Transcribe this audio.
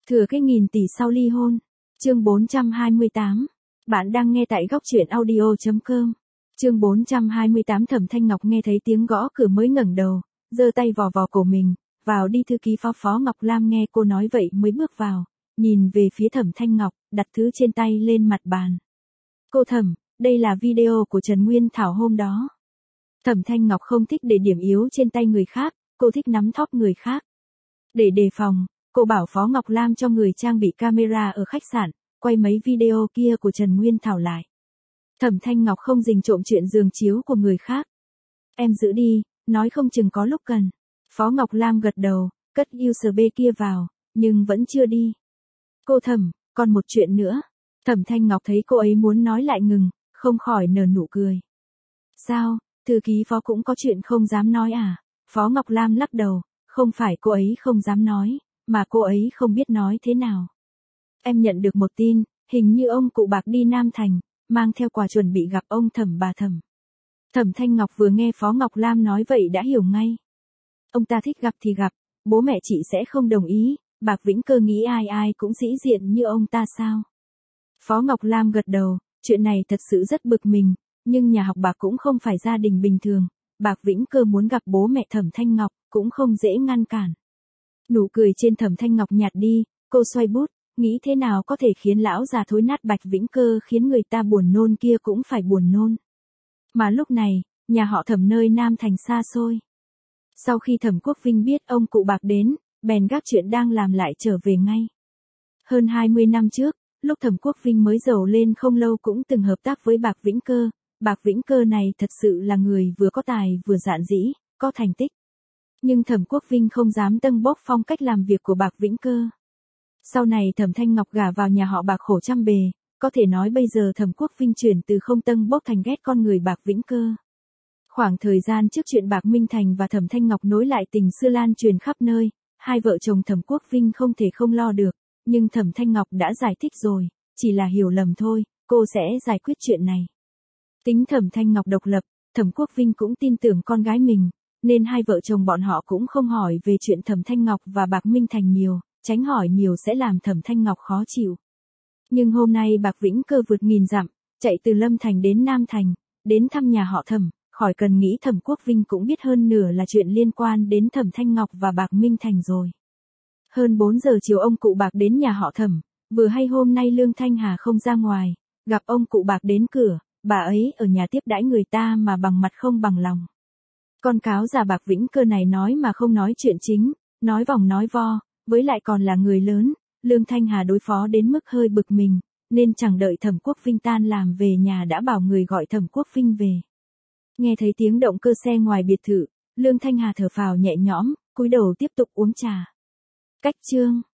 Thừa cái nghìn tỷ sau ly hôn. Chương 428. Bạn đang nghe tại góc truyện audio.com. Chương 428. Thẩm Thanh Ngọc nghe thấy tiếng gõ cửa mới ngẩng đầu, giơ tay vò vò cổ mình, vào đi thư ký Phó Ngọc Lam nghe cô nói vậy mới bước vào, nhìn về phía Thẩm Thanh Ngọc, đặt thứ trên tay lên mặt bàn. Cô Thẩm, đây là video của Trần Nguyên Thảo hôm đó. Thẩm Thanh Ngọc không thích để điểm yếu trên tay người khác, cô thích nắm thóp người khác. Để đề phòng, cô bảo Phó Ngọc Lam cho người trang bị camera ở khách sạn, quay mấy video kia của Trần Nguyên Thảo lại. Thẩm Thanh Ngọc không rình trộm chuyện giường chiếu của người khác. Em giữ đi, nói không chừng có lúc cần. Phó Ngọc Lam gật đầu, cất USB kia vào, nhưng vẫn chưa đi. Cô Thẩm, còn một chuyện nữa. Thẩm Thanh Ngọc thấy cô ấy muốn nói lại ngừng, không khỏi nở nụ cười. Sao, thư ký Phó cũng có chuyện không dám nói à? Phó Ngọc Lam lắc đầu, không phải cô ấy không dám nói, mà cô ấy không biết nói thế nào. Em nhận được một tin, hình như ông cụ Bạc đi Nam Thành, mang theo quà chuẩn bị gặp ông Thẩm bà Thẩm. Thẩm Thanh Ngọc vừa nghe Phó Ngọc Lam nói vậy đã hiểu ngay. Ông ta thích gặp thì gặp, bố mẹ chị sẽ không đồng ý, Bạc Vĩnh Cơ nghĩ ai ai cũng sĩ diện như ông ta sao? Phó Ngọc Lam gật đầu, chuyện này thật sự rất bực mình, nhưng nhà học Bạc cũng không phải gia đình bình thường, Bạc Vĩnh Cơ muốn gặp bố mẹ Thẩm Thanh Ngọc, cũng không dễ ngăn cản. Nụ cười trên Thẩm Thanh Ngọc nhạt đi, cô xoay bút, nghĩ thế nào có thể khiến lão già thối nát Bạch Vĩnh Cơ khiến người ta buồn nôn kia cũng phải buồn nôn. Mà lúc này, nhà họ Thẩm nơi Nam Thành xa xôi. Sau khi Thẩm Quốc Vinh biết ông cụ Bạc đến, bèn gác chuyện đang làm lại trở về ngay. Hơn 20 năm trước, lúc Thẩm Quốc Vinh mới giàu lên không lâu cũng từng hợp tác với Bạc Vĩnh Cơ. Bạc Vĩnh Cơ này thật sự là người vừa có tài vừa dạn dĩ, có thành tích. Nhưng Thẩm Quốc Vinh không dám tâng bốc phong cách làm việc của Bạc Vĩnh Cơ. Sau này Thẩm Thanh Ngọc gả vào nhà họ Bạc khổ trăm bề, có thể nói bây giờ Thẩm Quốc Vinh chuyển từ không tâng bốc thành ghét con người Bạc Vĩnh Cơ. Khoảng thời gian trước chuyện Bạc Minh Thành và Thẩm Thanh Ngọc nối lại tình xưa lan truyền khắp nơi, hai vợ chồng Thẩm Quốc Vinh không thể không lo được, nhưng Thẩm Thanh Ngọc đã giải thích rồi, chỉ là hiểu lầm thôi, cô sẽ giải quyết chuyện này. Tính Thẩm Thanh Ngọc độc lập, Thẩm Quốc Vinh cũng tin tưởng con gái mình, nên hai vợ chồng bọn họ cũng không hỏi về chuyện Thẩm Thanh Ngọc và Bạc Minh Thành nhiều, tránh hỏi nhiều sẽ làm Thẩm Thanh Ngọc khó chịu. Nhưng hôm nay Bạc Vĩnh Cơ vượt nghìn dặm, chạy từ Lâm Thành đến Nam Thành, đến thăm nhà họ Thẩm, khỏi cần nghĩ Thẩm Quốc Vinh cũng biết hơn nửa là chuyện liên quan đến Thẩm Thanh Ngọc và Bạc Minh Thành rồi. Hơn 4 giờ chiều ông cụ Bạc đến nhà họ Thẩm, vừa hay hôm nay Lương Thanh Hà không ra ngoài, gặp ông cụ Bạc đến cửa, bà ấy ở nhà tiếp đãi người ta mà bằng mặt không bằng lòng. Con cáo già Bạc Vĩnh Cơ này nói mà không nói chuyện chính, nói vòng nói vo, với lại còn là người lớn, Lương Thanh Hà đối phó đến mức hơi bực mình, nên chẳng đợi Thẩm Quốc Vinh tan làm về nhà đã bảo người gọi Thẩm Quốc Vinh về. Nghe thấy tiếng động cơ xe ngoài biệt thự, Lương Thanh Hà thở phào nhẹ nhõm, cúi đầu tiếp tục uống trà. Cách chương